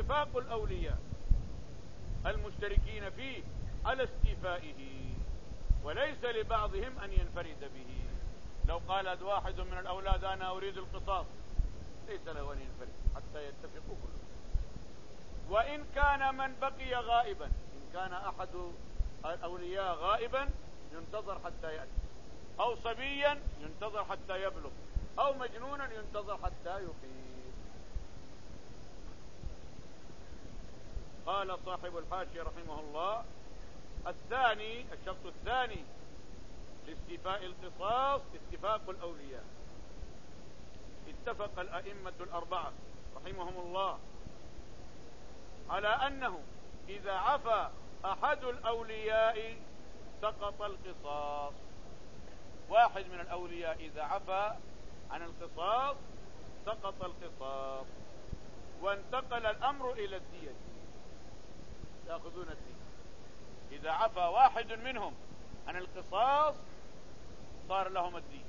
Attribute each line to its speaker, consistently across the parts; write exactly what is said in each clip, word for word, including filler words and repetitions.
Speaker 1: اتفاق الأولياء المشتركين فيه على استيفائه، وليس لبعضهم أن ينفرد به. لو قال واحد من الأولاد أنا أريد القصاص ليس له أن ينفرد حتى يتفقوا كلهم. وإن كان من بقي غائبا، إن كان أحد الأولياء غائبا ينتظر حتى يأتي، أو صبيا ينتظر حتى يبلغ، أو مجنونا ينتظر حتى يفيق. قال صاحب الحاشية رحمه الله: الثاني، الشرط الثاني لاستيفاء القصاص اتفاق الأولياء. اتفق الأئمة الأربعة رحمهم الله على أنه إذا عفى أحد الأولياء سقط القصاص. واحد من الأولياء إذا عفى عن القصاص سقط القصاص، وانتقل الأمر إلى الدية، يأخذون الدية. إذا عفى واحد منهم عن القصاص صار لهم الدية،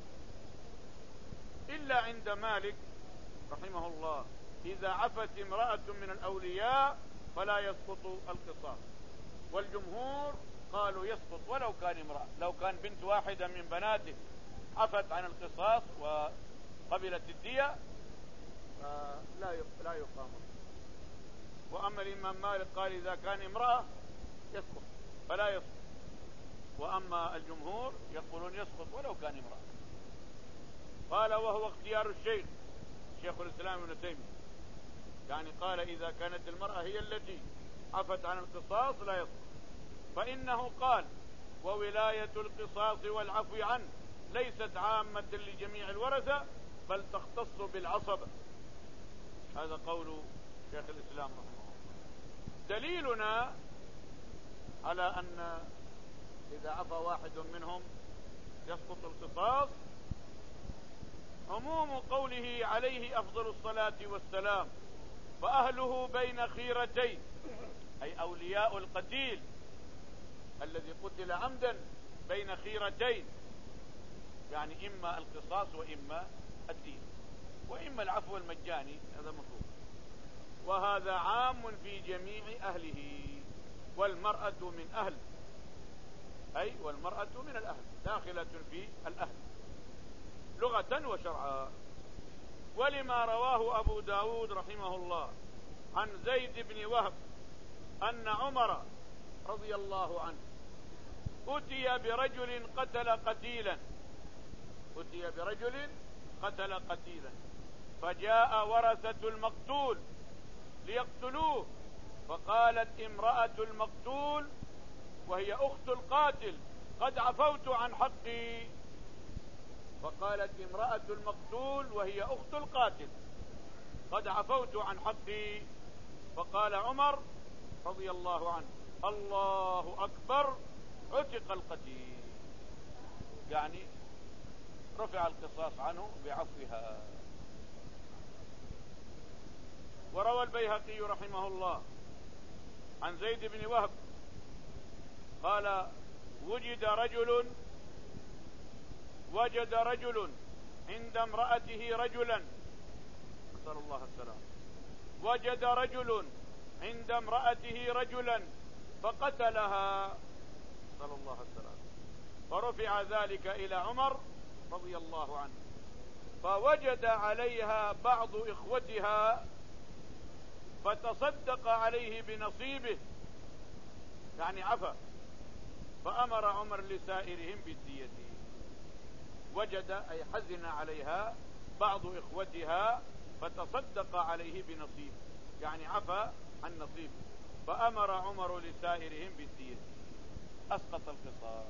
Speaker 1: إلا عند مالك رحمه الله إذا عفت امرأة من الأولياء فلا يسقط القصاص، والجمهور قالوا يسقط ولو كان امرأة. لو كان بنت واحدة من بناته عفت عن القصاص وقبلت الدية لا لا يقام. وأما الإمام مالك قال إذا كان امرأة يسقط فلا يسقط، وأما الجمهور يقولون يسقط ولو كان امرأة. قال وهو اختيار الشيخ شيخ الإسلام ابن تيمية، يعني قال إذا كانت المرأة هي التي عفت عن القصاص لا يسقط، فإنه قال وولاية القصاص والعفو عنه ليست عامة لجميع الورثة بل تختص بالعصبة. هذا قول شيخ الإسلام رحمه الله. دليلنا على أن إذا عفى واحد منهم يسقط القصاص عموم قوله عليه أفضل الصلاة والسلام: فأهله بين خيرتين، أي أولياء القتيل الذي قتل عمدا بين خيرتين، يعني إما القصاص وإما الدين وإما العفو المجاني، هذا مفهوم. وهذا عام في جميع أهله، والمرأة من أهل، أي والمرأة من الأهل داخلة في الأهل لغة وشرعا. ولما رواه أبو داود رحمه الله عن زيد بن وهب أن عمر رضي الله عنه أتي برجل قتل قتيلا أتي برجل قتل قتيلا فجاء ورثة المقتول ليقتلوه، فقالت امرأة المقتول وهي أخت القاتل: قد عفوت عن حقي. فقالت امرأة المقتول وهي أخت القاتل: قد عفوت عن حقي. فقال عمر رضي الله عنه: الله أكبر، عتق القتيل، يعني رفع القصاص عنه بعفوها. وروى البيهقي رحمه الله عن زيد بن وهب قال: وجد رجل وجد رجل عند امرأته رجلا نسأل الله السلام وجد رجل عند امرأته رجلا فقتلها نسأل الله السلام، فرفع ذلك إلى عمر رضي الله عنه، فوجد عليها بعض إخوتها فتصدق عليه بنصيبه، يعني عفا، فأمر عمر لسائرهم بالدية. وجد أي حزن عليها بعض إخوتها فتصدق عليه بنصيب، يعني عفا عن نصيب، فأمر عمر لسائرهم بالدية، أسقط القصاص.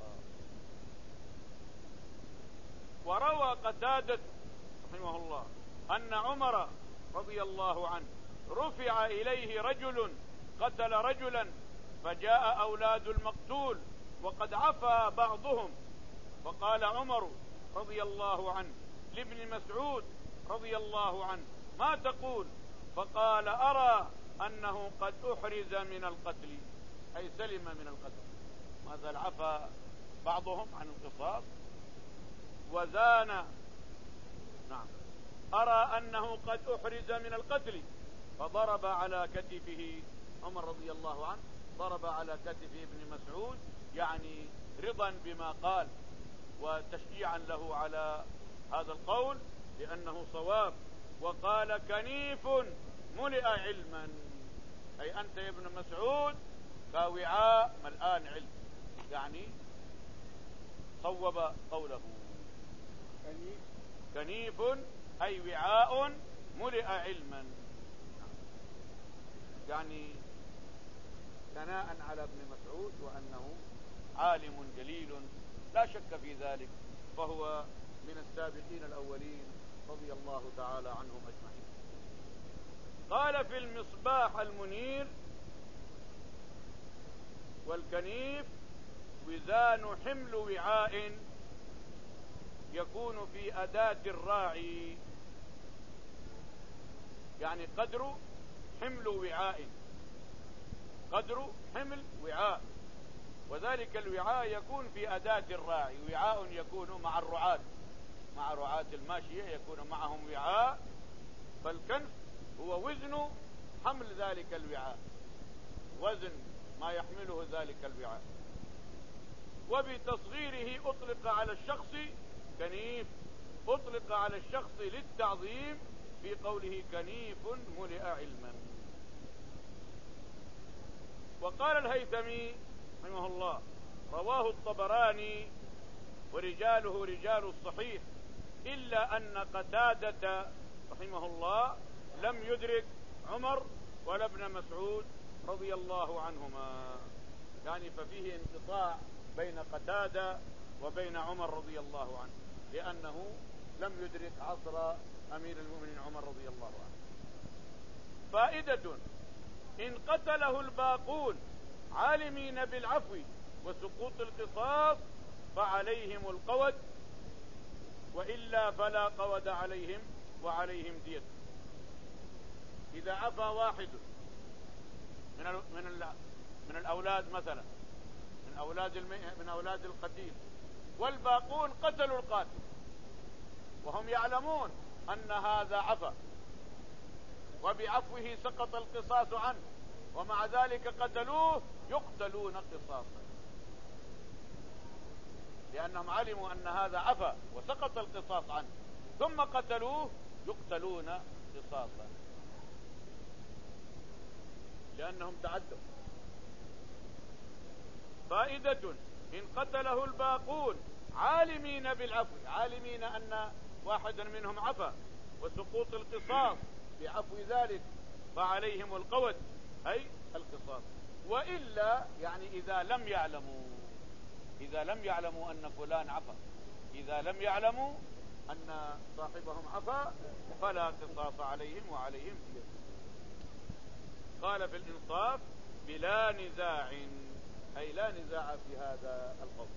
Speaker 1: وروى قتادة رحمه الله أن عمر رضي الله عنه رفع إليه رجل قتل رجلا، فجاء أولاد المقتول وقد عفا بعضهم، فقال عمر رضي الله عنه لابن مسعود رضي الله عنه: ما تقول؟ فقال: أرى أنه قد أحرز من القتل، أي سلم من القتل. ماذا عفا بعضهم عن القصاص وزان. نعم، أرى أنه قد أحرز من القتل، فضرب على كتفه عمر رضي الله عنه، ضرب على كتف ابن مسعود، يعني رضا بما قال وتشجيعا له على هذا القول لأنه صواب. وقال: كنيف ملئ علما، أي أنت يا ابن مسعود كوعاء ملآن علم، يعني صوب قوله.
Speaker 2: كنيف
Speaker 1: كنيف أي وعاء ملئ علما، يعني ثناء على ابن مسعود وأنه عالم جليل لا شك في ذلك، فهو من السابقين الأولين رضي الله تعالى عنهم أجمعين. قال في المصباح المنير: والكنيف وزان حمل وعاء يكون في أداة الراعي، يعني قدر حمل وعاء، قدر حمل وعاء، وذلك الوعاء يكون في أداة الراعي. وعاء يكون مع الرعاة، مع رعاة الماشية يكون معهم وعاء، فالكنف هو وزن حمل ذلك الوعاء، وزن ما يحمله ذلك الوعاء. وبتصغيره أطلق على الشخص كنيف، أطلق على الشخص للتعظيم في قوله كنيف ملئ علما. وقال الهيثمي رحمه الله: رواه الطبراني ورجاله رجال الصحيح، إلا أن قتادة رحمه الله لم يدرك عمر ولا ابن مسعود رضي الله عنهما، يعني ففيه انقطاع بين قتادة وبين عمر رضي الله عنه، لأنه لم يدرك عصر أمير المؤمنين عمر رضي الله عنه. فائدة: إن قتله الباقون عالمين بالعفو وسقوط القصاص فعليهم القود، وإلا فلا قود عليهم وعليهم دية. إذا عفى واحد من من من الأولاد مثلا، من أولاد من أولاد القتيل، والباقون قتلوا القاتل وهم يعلمون أن هذا عفى وبعفوه سقط القصاص عنه، ومع ذلك قتلوه، يقتلون قصاصا، لأنهم علموا أن هذا عفى وسقط القصاص عنه، ثم قتلوه، يقتلون قصاصا لأنهم تعدوا. فائدة: إن قتله الباقون عالمين بالعفو، عالمين أن واحدا منهم عفى وسقوط القصاص بعفو ذلك، فعليهم القود أي القصاص. وإلا يعني إذا لم يعلموا، إذا لم يعلموا أن فلان عفى، إذا لم يعلموا أن صاحبهم عفى فلا قصاص عليهم وعليهم دية. قال في الإنصاف: بلا نزاع، أي لا نزاع في هذا القول.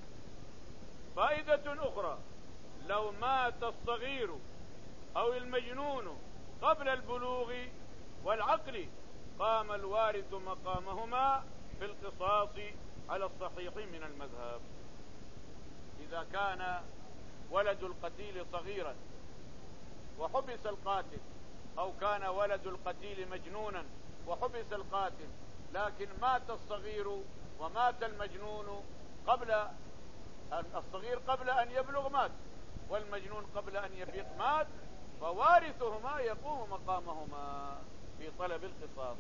Speaker 1: فائدة أخرى: لو مات الصغير أو المجنون قبل البلوغ والعقل قام الوارث مقامهما في القصاص على الصحيح من المذهب. إذا كان ولد القتيل صغيرا وحبس القاتل، أو كان ولد القتيل مجنونا وحبس القاتل، لكن مات الصغير ومات المجنون قبل الصغير قبل أن يبلغ مات، والمجنون قبل أن يفيق مات، فوارثهما يقوم مقامهما في طلب القصاص.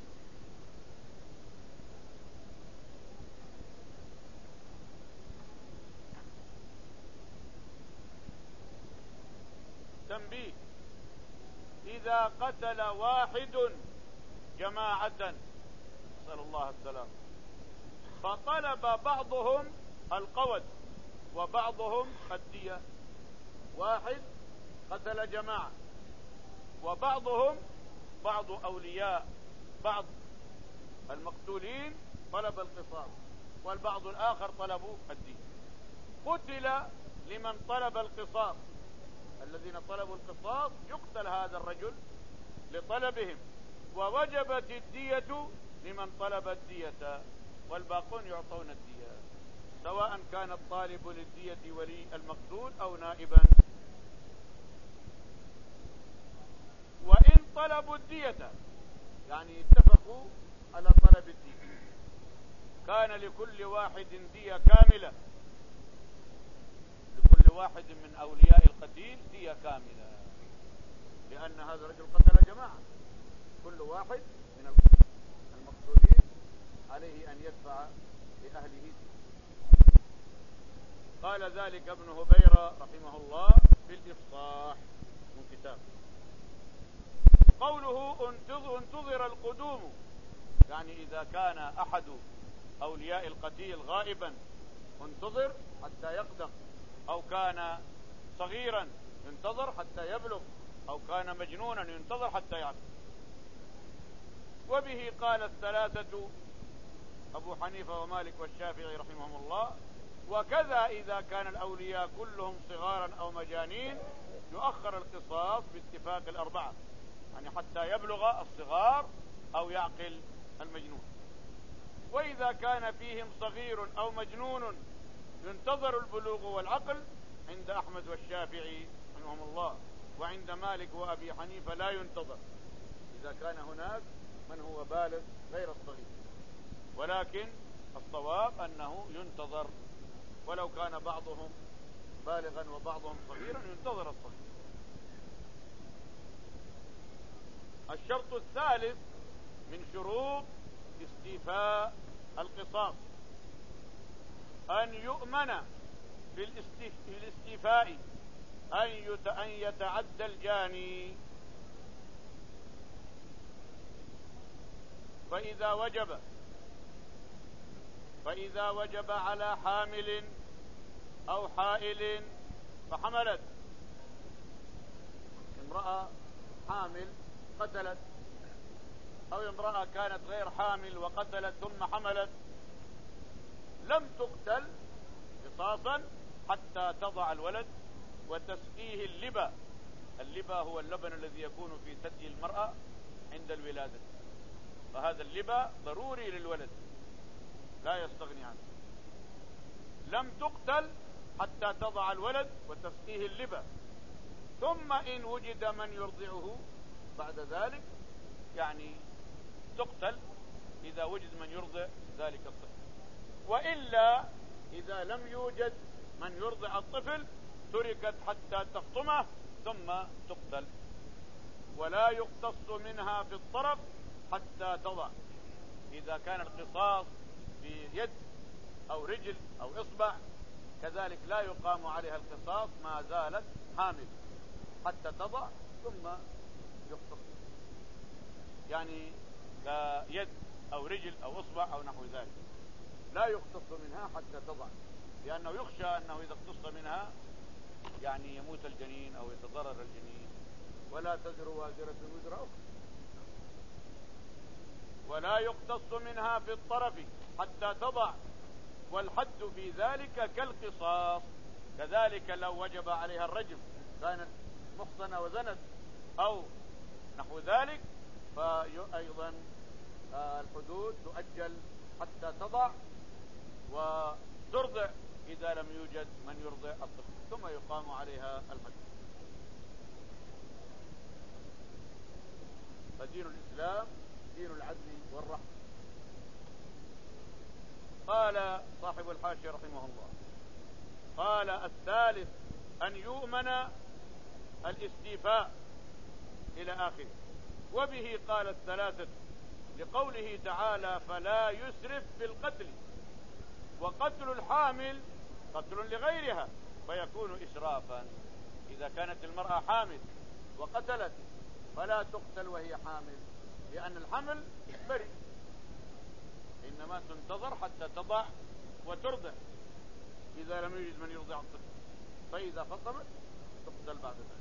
Speaker 1: تنبيه: إذا قتل واحد جماعة، نسأل الله السلام، فطلب بعضهم القود وبعضهم الدية، واحد قتل جماعة وبعضهم بعض أولياء بعض المقتولين طلب القصاص، والبعض الآخر طلبوا الدية. قتل لمن طلب القصاص، الذين طلبوا القصاص يقتل هذا الرجل لطلبهم، ووجبت الدية لمن طلب الدية، والباقون يعطون الدية، سواء كان الطالب للدية ولي المقتول أو نائبا. وإن طلبوا الدية، يعني اتفقوا على طلب الدية. كان لكل واحد دية كاملة، لكل واحد من أولياء القتيل دية كاملة، لأن هذا الرجل قتل جماعة، كل واحد من المقتولين عليه أن يدفع لأهله دية. قال ذلك ابن هبيرة رحمه الله في الإفصاح من كتاب. قوله انتظر القدوم، يعني إذا كان أحد أولياء القتيل غائبا انتظر حتى يقدم، أو كان صغيرا ينتظر حتى يبلغ، أو كان مجنونا ينتظر حتى يعقل. وبه قال الثلاثة أبو حنيفة ومالك والشافعي رحمهم الله. وكذا إذا كان الأولياء كلهم صغارا أو مجانين يؤخر القصاص باتفاق الأربعة، يعني حتى يبلغ الصغار أو يعقل المجنون. وإذا كان فيهم صغير أو مجنون ينتظر البلوغ والعقل عند أحمد والشافعي رحمهم الله، وعند مالك وأبي حنيفة لا ينتظر إذا كان هناك من هو بالغ غير الصغير، ولكن الصواب أنه ينتظر، ولو كان بعضهم بالغا وبعضهم صغيرا ينتظر الصغير. الشرط الثالث من شروط استيفاء القصاص أن يؤمن في الاستيفاء أن يتعدى الجاني، فإذا وجب فإذا وجب على حامل أو حائل فحملت، امرأة حامل قتلت، أو امرأة كانت غير حامل وقتلت ثم حملت، لم تقتل قصاصا حتى تضع الولد وتسقيه اللبا. اللبا هو اللبن الذي يكون في ثدي المرأة عند الولادة، فهذا اللبا ضروري للولد لا يستغني عنه. لم تقتل حتى تضع الولد وتسقيه اللبا، ثم إن وجد من يرضعه بعد ذلك يعني تقتل إذا وجد من يرضع ذلك الطفل، وإلا إذا لم يوجد من يرضع الطفل تركت حتى تفطمه ثم تقتل. ولا يقتص منها في الطرف حتى تضع، إذا كان القصاص بيد أو رجل أو إصبع كذلك لا يقام عليها القصاص ما زالت حامل حتى تضع ثم يقتص، يعني كيد أو رجل أو إصبع أو نحو ذلك لا يقتص منها حتى تضع، لأنه يخشى أنه إذا اقتص منها يعني يموت الجنين أو يتضرر الجنين. ولا تزر وازرة وزر أخرى. ولا يقتص منها في الطرف حتى تضع، والحد في ذلك كالقصاص. كذلك لو وجب عليها الرجم كانت محصنة وزنت أو نحو ذلك فأيضا الحدود تؤجل حتى تضع وترضع إذا لم يوجد من يرضع الطفل، ثم يقام عليها الحد. فدين الإسلام دين العدل والرحمة. قال صاحب الحاشية رحمه الله، قال الثالث أن يؤمن الاستيفاء إلى آخره. وبه قال الثلاثة لقوله تعالى فلا يسرف في القتل، وقتل الحامل قتل لغيرها فيكون إسرافا. إذا كانت المرأة حامل وقتلت فلا تقتل وهي حامل، لأن الحمل بريء، إنما تنتظر حتى تضع وترضع إذا لم يوجد من يرضع الطفل، فإذا فطمت تقتل بعد ذلك.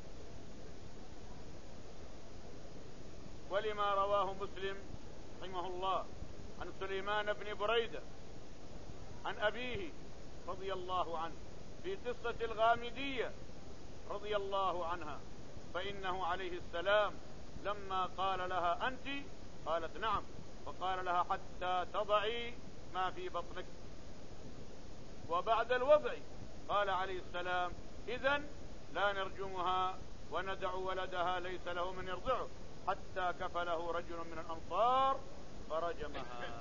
Speaker 1: ولما رواه مسلم رحمه الله عن سليمان بن بريدة عن أبيه رضي الله عنه في قصة الغامدية رضي الله عنها، فإنه عليه السلام لما قال لها أنت قالت نعم، فقال لها حتى تضعي ما في بطنك. وبعد الوضع قال عليه السلام إذن لا نرجمها وندع ولدها ليس له من يرضعه، حتى كفله رجل من الأنصار فرجمها.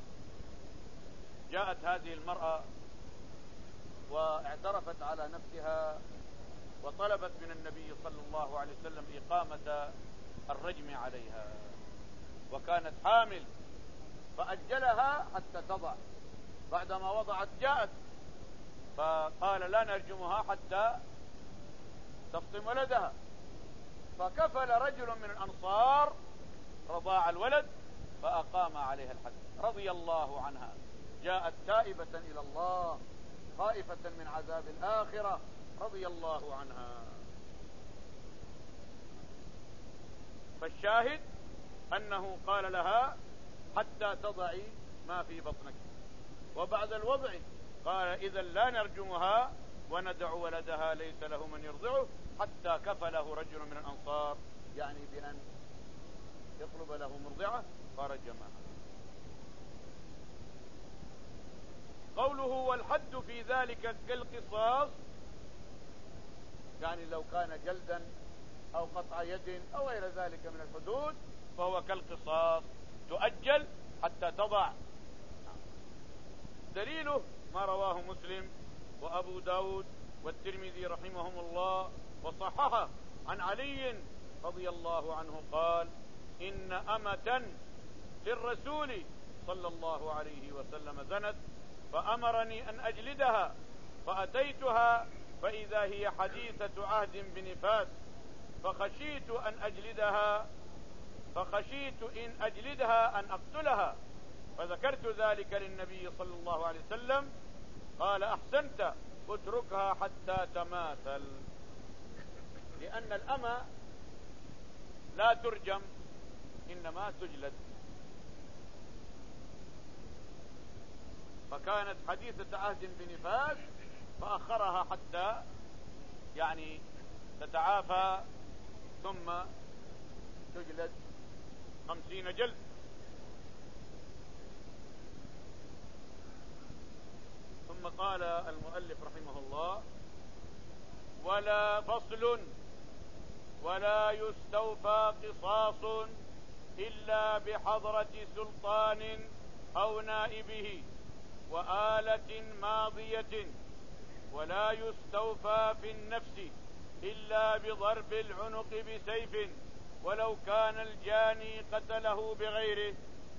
Speaker 1: جاءت هذه المرأة واعترفت على نفسها وطلبت من النبي صلى الله عليه وسلم إقامة الرجم عليها، وكانت حامل فأجلها حتى تضع. بعدما وضعت جاءت فقال لا نرجمها حتى تفطم ولدها، فكفل رجل من الأنصار رضاع الولد فأقام عليها الحد رضي الله عنها. جاءت تائبة إلى الله خائفة من عذاب الآخرة رضي الله عنها. فالشاهد أنه قال لها حتى تضعي ما في بطنك، وبعد الوضع قال إذا لا نرجمها وندع ولدها ليس له من يرضعه حتى كفله رجل من الأنصار، يعني بأن يطلب له مرضعة فرجمها. قوله والحد في ذلك كالقصاص، يعني لو كان جلدا أو قطع يد أو غير ذلك من الحدود فهو كالقصاص، تؤجل حتى تضع. دليله ما رواه مسلم وأبو داود والترمذي رحمهم الله وصححه عن علي رضي الله عنه قال إن أمة للرسول صلى الله عليه وسلم زنت فأمرني أن أجلدها، فأتيتها فإذا هي حديثة عهد بنفاس، فخشيت أن أجلدها فخشيت إن أجلدها أن أقتلها، فذكرت ذلك للنبي صلى الله عليه وسلم قال أحسنت اتركها حتى تماثل، لأن الأمة لا ترجم إنما تجلد. فكانت حديثة عهد بنفاس فأخرها حتى يعني تتعافى ثم تجلد خمسين جلد. ثم قال المؤلف رحمه الله ولا فصل ولا يستوفى قصاص إلا بحضرة سلطان أو نائبه وآلة ماضية، ولا يستوفى في النفس إلا بضرب العنق بسيف ولو كان الجاني قتله بغيره.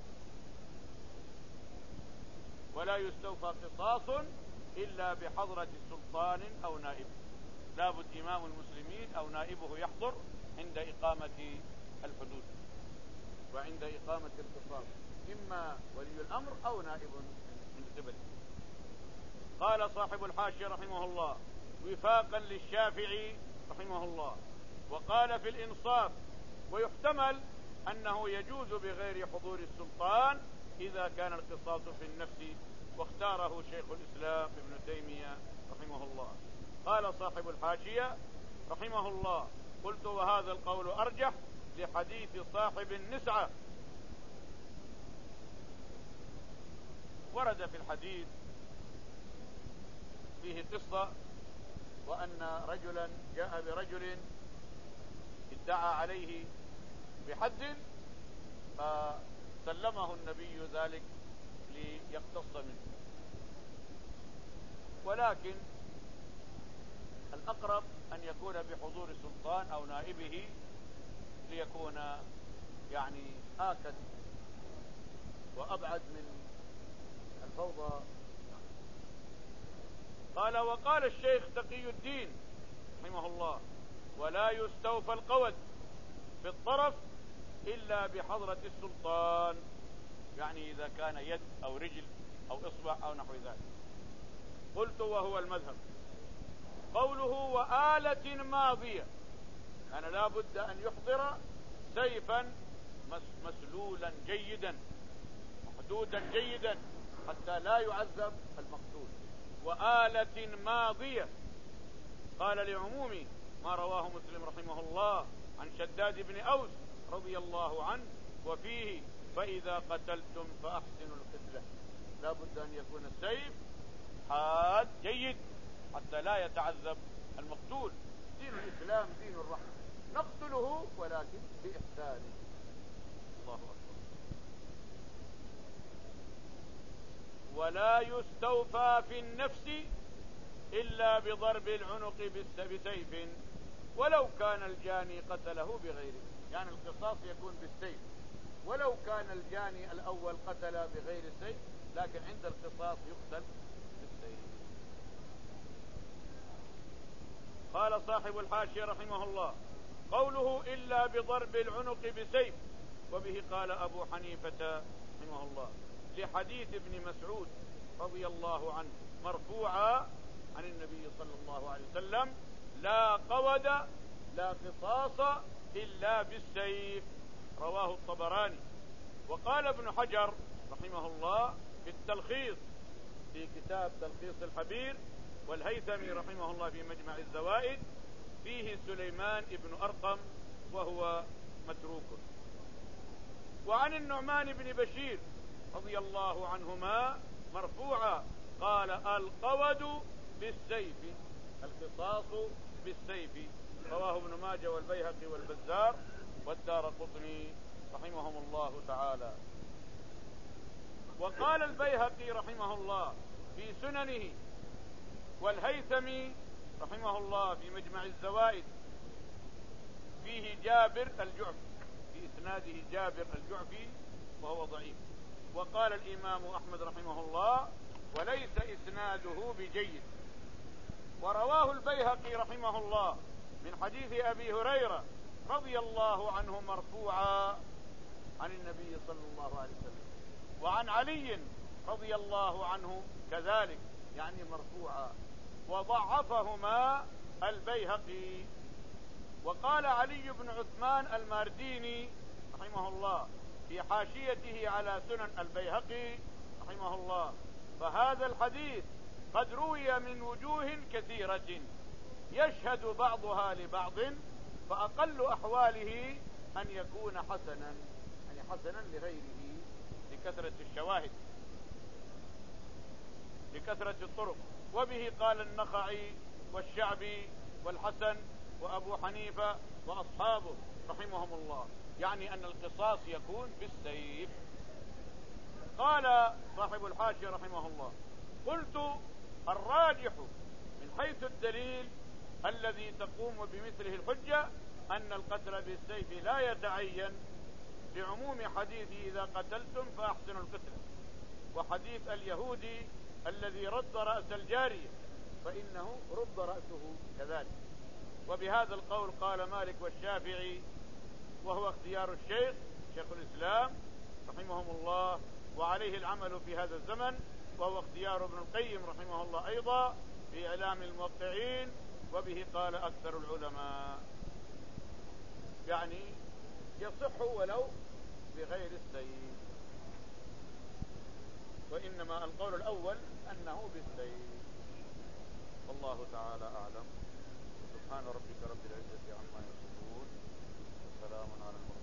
Speaker 1: ولا يستوفى قصاص إلا بحضرة سلطان أو نائب، لابد إمام المسلمين أو نائبه يحضر عند إقامة الحدود وعند إقامة القصاص، إما ولي الأمر أو نائب من قبله. قال صاحب الحاشية رحمه الله وفاقا للشافعي رحمه الله، وقال في الإنصاف ويحتمل أنه يجوز بغير حضور السلطان إذا كان القصاص في النفس، واختاره شيخ الإسلام ابن تيمية رحمه الله. قال صاحب الحاشية رحمه الله قلت وهذا القول أرجح لحديث صاحب النسعة. ورد في الحديث فيه قصة، وأن رجلا جاء برجل ادعى عليه بحد فسلمه النبي ذلك ليقتص منه، ولكن الأقرب أن يكون بحضور السلطان أو نائبه ليكون يعني آكد وأبعد من الفوضى. قال وقال الشيخ تقي الدين رحمه الله ولا يستوفى القود في الطرف إلا بحضرة السلطان، يعني إذا كان يد أو رجل أو إصبع أو نحو ذلك. قلت وهو المذهب. قوله وآلة ماضية، أنا لا بد أن يحضر سيفا مسلولا جيدا محدودا جيدا حتى لا يعذب المقتول. وآلة ماضية قال لعموم ما رواه مسلم رحمه الله عن شداد بن أوس رضي الله عنه وفيه فإذا قتلتم فأحسنوا القتلة، لا بد أن يكون السيف حاد جيد حتى لا يتعذب المقتول. دين الإسلام دين الرحمة، نقتله ولكن بإحسان. الله أكبر. ولا يستوفى في النفس إلا بضرب العنق بسيف ولو كان الجاني قتله بغيره. يعني القصاص يكون بالسيف ولو كان الجاني الأول قتل بغير السيف، لكن عند القصاص يقتل بالسيف. قال صاحب الحاشية رحمه الله: قوله إلا بضرب العنق بسيف، وبه قال أبو حنيفة رحمه الله لحديث ابن مسعود رضي الله عنه مرفوعا عن النبي صلى الله عليه وسلم: لا قود لا قصاص إلا بالسيف، رواه الطبراني. وقال ابن حجر رحمه الله في التلخيص في كتاب تلخيص الحبير، والهيثمي رحمه الله في مجمع الزوائد: فيه سليمان ابن أرقم وهو متروك. وعن النعمان بن بشير رضي الله عنهما مرفوعا قال: القود بالسيف، القصاص بالسيف، رواه ابن ماجه والبيهقي والبزار والدارقطني رحمهم الله تعالى. وقال البيهقي رحمه الله في سننه، والهيثمي رحمه الله في مجمع الزوائد: فيه جابر الجعفي، في إسناده جابر الجعفي وهو ضعيف. وقال الإمام أحمد رحمه الله: وليس إسناده بجيد. ورواه البيهقي رحمه الله من حديث أبي هريرة رضي الله عنه مرفوعا عن النبي صلى الله عليه وسلم، وعن علي رضي الله عنه كذلك، يعني مرفوعا، وضعفهما البيهقي. وقال علي بن عثمان المارديني رحمه الله في حاشيته على سنن البيهقي رحمه الله: فهذا الحديث قد روي من وجوه كثيرة يشهد بعضها لبعض، فأقل أحواله أن يكون حسنا، يعني حسنا لغيره لكثرة الشواهد، لكثرة الطرق. وبه قال النخعي والشعبي والحسن وأبو حنيفة وأصحابه رحمهم الله، يعني أن القصاص يكون بالسيف. قال صاحب الحاشية رحمه الله: قلت: الراجح من حيث الدليل الذي تقوم بمثله الحجة أن القتل بالسيف لا يتعين لعموم حديث إذا قتلتم فأحسنوا القتل، وحديث اليهودي الذي رد رأس الجارية فإنه رد رأسه كذلك. وبهذا القول قال مالك والشافعي، وهو اختيار الشيخ شيخ الإسلام رحمهم الله، وعليه العمل في هذا الزمن، وهو اختيار ابن القيم رحمه الله أيضا في إعلام الموقعين، وبه قال أكثر العلماء، يعني يصح ولو بغير السيف، وإنما القول الأول أنه بالسيف، والله تعالى أعلم. سبحان ربك رب العزة عما يصفون، وسلام على المرسلين.